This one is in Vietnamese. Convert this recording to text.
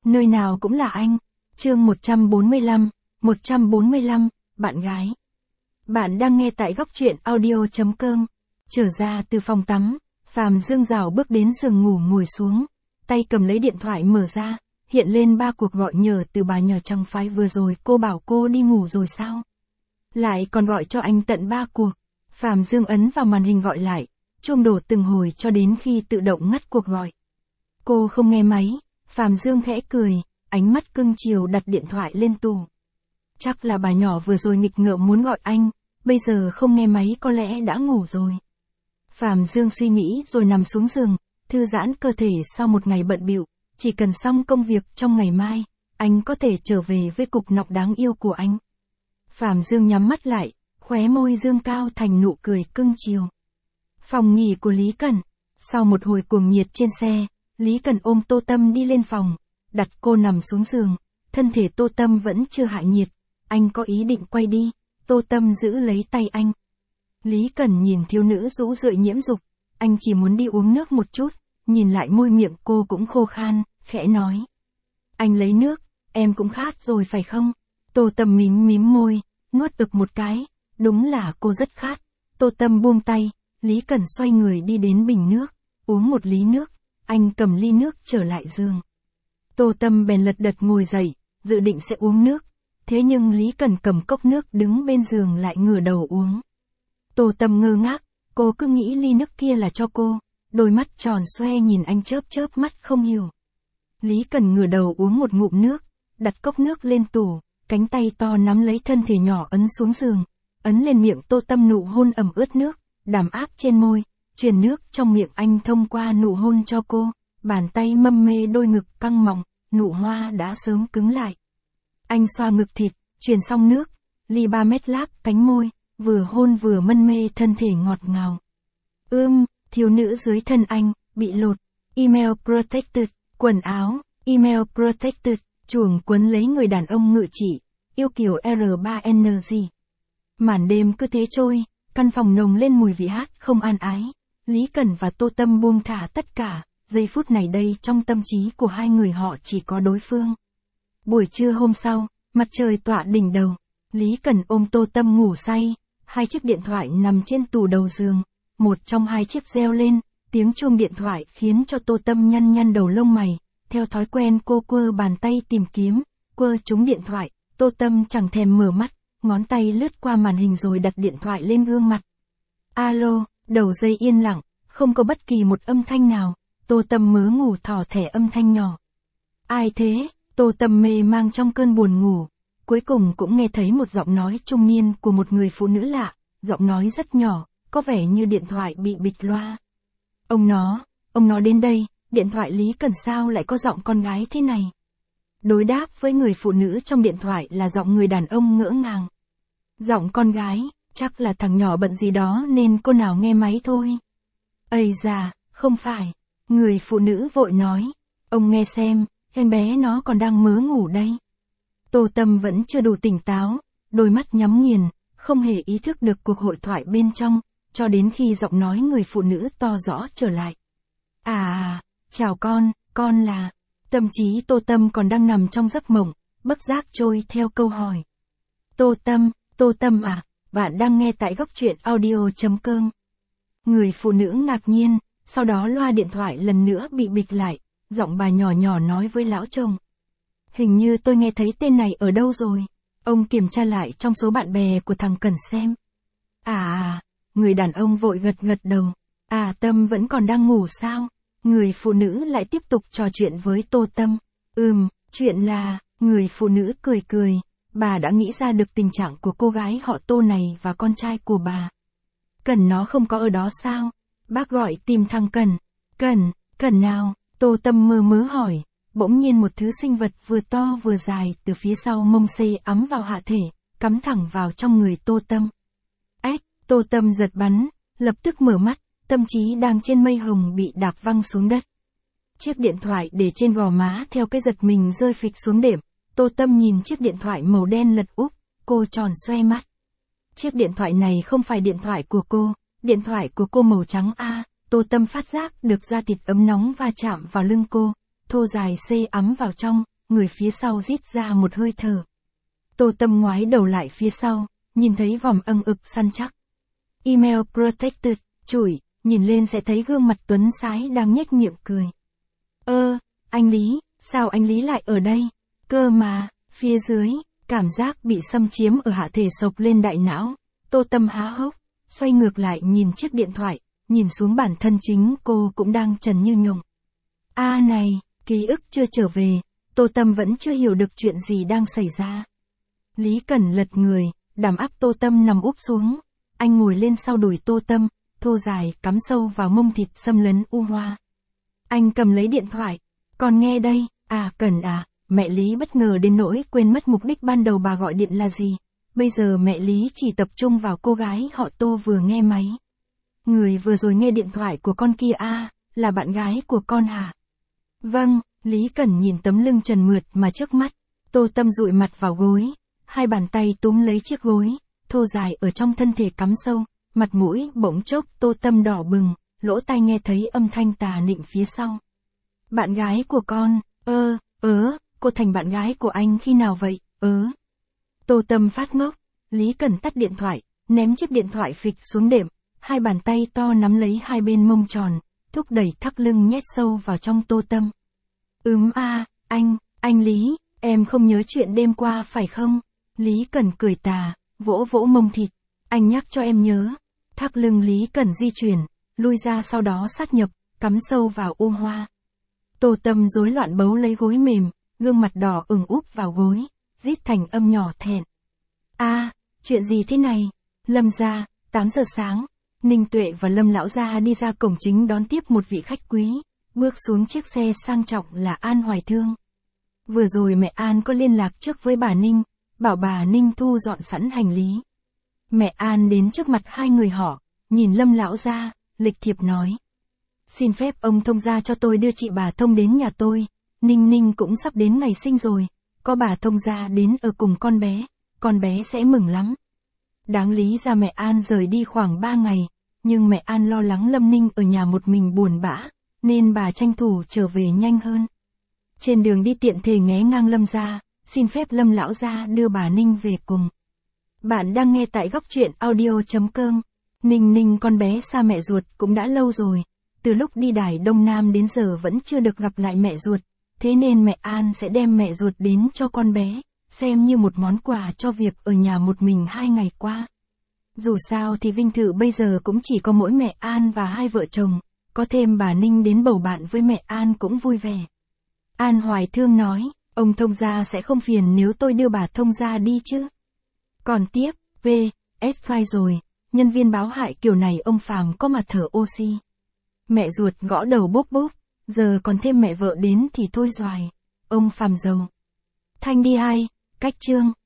Nơi nào cũng là anh. Chương 145, bạn gái. Bạn đang nghe tại góc truyện audio.com. Trở ra từ phòng tắm, Phàm Dương rảo bước đến giường ngủ ngồi xuống, tay cầm lấy điện thoại mở ra, hiện lên 3 cuộc gọi nhờ từ bà nhỏ trong phái vừa rồi cô bảo cô đi ngủ rồi sao? Lại còn gọi cho anh tận 3 cuộc. Phàm Dương ấn vào màn hình gọi lại, chuông đổ từng hồi cho đến khi tự động ngắt cuộc gọi. Cô không nghe máy, Phàm Dương khẽ cười, ánh mắt cưng chiều đặt điện thoại lên tủ. Chắc là bà nhỏ vừa rồi nghịch ngợm muốn gọi anh, bây giờ không nghe máy có lẽ đã ngủ rồi. Phàm Dương suy nghĩ rồi nằm xuống giường, thư giãn cơ thể sau một ngày bận bịu, chỉ cần xong công việc trong ngày mai, anh có thể trở về với cục nọc đáng yêu của anh. Phàm Dương nhắm mắt lại, khóe môi dương cao thành nụ cười cưng chiều. Phòng nghỉ của Lý Cẩn. Sau một hồi cuồng nhiệt trên xe, Lý Cẩn ôm Tô Tâm đi lên phòng, đặt cô nằm xuống giường, thân thể Tô Tâm vẫn chưa hạ nhiệt, anh có ý định quay đi, Tô Tâm giữ lấy tay anh. Lý Cẩn nhìn thiếu nữ rũ rượi nhiễm dục, anh chỉ muốn đi uống nước một chút, nhìn lại môi miệng cô cũng khô khan, khẽ nói. Anh lấy nước, em cũng khát rồi phải không? Tô Tâm mím môi, nuốt ực một cái, đúng là cô rất khát. Tô Tâm buông tay, Lý Cẩn xoay người đi đến bình nước, uống một ly nước, anh cầm ly nước trở lại giường. Tô Tâm bèn lật đật ngồi dậy, dự định sẽ uống nước, thế nhưng Lý Cẩn cầm cốc nước đứng bên giường lại ngửa đầu uống. Tô Tâm ngơ ngác, cô cứ nghĩ ly nước kia là cho cô, đôi mắt tròn xoe nhìn anh chớp mắt không hiểu. Lý Cẩn ngửa đầu uống một ngụm nước, đặt cốc nước lên tủ, cánh tay to nắm lấy thân thể nhỏ ấn xuống giường, ấn lên miệng Tô Tâm nụ hôn ẩm ướt nước, đàm áp trên môi, truyền nước trong miệng anh thông qua nụ hôn cho cô, bàn tay mâm mê đôi ngực căng mọng, nụ hoa đã sớm cứng lại. Anh xoa ngực thịt, truyền xong nước, ly 3 mét láp cánh môi, vừa hôn vừa mân mê thân thể ngọt ngào. Thiếu nữ dưới thân anh, bị lột, email protected, quần áo, email protected, chuồng quấn lấy người đàn ông ngự trị, yêu kiều R3NG. Màn đêm cứ thế trôi, căn phòng nồng lên mùi vị hát không an ái, Lý Cẩn và Tô Tâm buông thả tất cả, giây phút này đây trong tâm trí của hai người họ chỉ có đối phương. Buổi trưa hôm sau, mặt trời tỏa đỉnh đầu, Lý Cẩn ôm Tô Tâm ngủ say, 2 chiếc điện thoại nằm trên tủ đầu giường, một trong 2 chiếc reo lên, tiếng chuông điện thoại khiến cho Tô Tâm nhăn đầu lông mày, theo thói quen cô quơ bàn tay tìm kiếm, quơ trúng điện thoại, Tô Tâm chẳng thèm mở mắt, ngón tay lướt qua màn hình rồi đặt điện thoại lên gương mặt. Alo, đầu dây yên lặng, không có bất kỳ một âm thanh nào, Tô Tâm mớ ngủ thỏ thẻ âm thanh nhỏ. Ai thế? Tô Tâm mê mang trong cơn buồn ngủ, cuối cùng cũng nghe thấy một giọng nói trung niên của một người phụ nữ lạ, giọng nói rất nhỏ, có vẻ như điện thoại bị bịch loa. Ông nó đến đây, điện thoại Lý Cẩn sao lại có giọng con gái thế này? Đối đáp với người phụ nữ trong điện thoại là giọng người đàn ông ngỡ ngàng. Giọng con gái, chắc là thằng nhỏ bận gì đó nên cô nào nghe máy thôi. Ây da, không phải. Người phụ nữ vội nói, ông nghe xem, em bé nó còn đang mớ ngủ đây. Tô Tâm vẫn chưa đủ tỉnh táo, đôi mắt nhắm nghiền, không hề ý thức được cuộc hội thoại bên trong, cho đến khi giọng nói người phụ nữ to rõ trở lại. Chào con là... Tâm trí Tô Tâm còn đang nằm trong giấc mộng, bất giác trôi theo câu hỏi. Tô Tâm à, bạn đang nghe tại góc truyện audio.com. Người phụ nữ ngạc nhiên, sau đó loa điện thoại lần nữa bị bịch lại, giọng bà nhỏ nói với lão chồng. Hình như tôi nghe thấy tên này ở đâu rồi, ông kiểm tra lại trong số bạn bè của thằng Cẩn xem. Người đàn ông vội gật đầu. Tâm vẫn còn đang ngủ sao? Người phụ nữ lại tiếp tục trò chuyện với Tô Tâm. Chuyện là, người phụ nữ cười, bà đã nghĩ ra được tình trạng của cô gái họ Tô này và con trai của bà. Cẩn nó không có ở đó sao? Bác gọi tìm thằng Cẩn nào? Tô Tâm mơ mớ hỏi, bỗng nhiên một thứ sinh vật vừa to vừa dài từ phía sau mông xê ấm vào hạ thể, cắm thẳng vào trong người Tô Tâm. Tô Tâm giật bắn, lập tức mở mắt, tâm trí đang trên mây hồng bị đạp văng xuống đất. Chiếc điện thoại để trên gò má theo cái giật mình rơi phịch xuống đệm, Tô Tâm nhìn chiếc điện thoại màu đen lật úp, cô tròn xoe mắt. Chiếc điện thoại này không phải điện thoại của cô, điện thoại của cô màu trắng Tô Tâm phát giác được da thịt ấm nóng va chạm vào lưng cô, thô dài xê ấm vào trong, người phía sau rít ra một hơi thở. Tô Tâm ngoái đầu lại phía sau, nhìn thấy vòng âng ực săn chắc. Email protected, chủi, nhìn lên sẽ thấy gương mặt Tuấn Sái đang nhếch miệng cười. Anh Lý, sao anh Lý lại ở đây? Cơ mà, phía dưới, cảm giác bị xâm chiếm ở hạ thể sộc lên đại não. Tô Tâm há hốc, xoay ngược lại nhìn chiếc điện thoại, nhìn xuống bản thân chính cô cũng đang trần như nhộng. Này, ký ức chưa trở về, Tô Tâm vẫn chưa hiểu được chuyện gì đang xảy ra. Lý Cẩn lật người, đàm áp Tô Tâm nằm úp xuống. Anh ngồi lên sau đùi Tô Tâm, thô dài cắm sâu vào mông thịt xâm lấn u hoa. Anh cầm lấy điện thoại. Còn nghe đây, Cẩn à, mẹ Lý bất ngờ đến nỗi quên mất mục đích ban đầu bà gọi điện là gì. Bây giờ mẹ Lý chỉ tập trung vào cô gái họ Tô vừa nghe máy. Người vừa rồi nghe điện thoại của con kia là bạn gái của con hả? Vâng, Lý Cẩn nhìn tấm lưng trần mượt mà trước mắt. Tô Tâm dụi mặt vào gối, hai bàn tay túm lấy chiếc gối, thô dài ở trong thân thể cắm sâu, mặt mũi bỗng chốc Tô Tâm đỏ bừng, lỗ tai nghe thấy âm thanh tà nịnh phía sau. Bạn gái của con, cô thành bạn gái của anh khi nào vậy, Tô Tâm phát ngốc, Lý Cẩn tắt điện thoại, ném chiếc điện thoại phịch xuống đệm, hai bàn tay to nắm lấy hai bên mông tròn, thúc đẩy thắt lưng nhét sâu vào trong Tô Tâm. Anh Lý, em không nhớ chuyện đêm qua phải không? Lý Cẩn cười tà, vỗ vỗ mông thịt, anh nhắc cho em nhớ. Thắt lưng Lý Cẩn di chuyển, lui ra sau đó sát nhập, cắm sâu vào u hoa. Tô Tâm rối loạn bấu lấy gối mềm, gương mặt đỏ ửng úp vào gối, rít thành âm nhỏ thẹn. Chuyện gì thế này? Lâm gia, 8 giờ sáng, Ninh Tuệ và Lâm lão gia đi ra cổng chính đón tiếp một vị khách quý, bước xuống chiếc xe sang trọng là An Hoài Thương. Vừa rồi mẹ An có liên lạc trước với bà Ninh, bảo bà Ninh thu dọn sẵn hành lý. Mẹ An đến trước mặt hai người họ, nhìn Lâm lão gia, lịch thiệp nói. Xin phép ông thông gia cho tôi đưa chị bà Thông đến nhà tôi, Ninh cũng sắp đến ngày sinh rồi, có bà Thông gia đến ở cùng con bé sẽ mừng lắm. Đáng lý ra mẹ An rời đi khoảng 3 ngày, nhưng mẹ An lo lắng Lâm Ninh ở nhà một mình buồn bã, nên bà tranh thủ trở về nhanh hơn. Trên đường đi tiện thể nghé ngang Lâm gia, xin phép Lâm lão gia đưa bà Ninh về cùng. Bạn đang nghe tại góc truyện audio.com. Ninh con bé xa mẹ ruột cũng đã lâu rồi, từ lúc đi đài Đông Nam đến giờ vẫn chưa được gặp lại mẹ ruột, thế nên mẹ An sẽ đem mẹ ruột đến cho con bé, xem như một món quà cho việc ở nhà một mình 2 ngày qua. Dù sao thì Vinh Thự bây giờ cũng chỉ có mỗi mẹ An và hai vợ chồng, có thêm bà Ninh đến bầu bạn với mẹ An cũng vui vẻ. An Hoài Thương nói, ông Thông gia sẽ không phiền nếu tôi đưa bà Thông gia đi chứ. Còn tiếp, S-File rồi, nhân viên báo hại kiểu này ông Phàm có mà thở oxy. Mẹ ruột gõ đầu bốp bốp, giờ còn thêm mẹ vợ đến thì thôi doài. Ông Phàm giàu. Thanh đi 2, cách chương.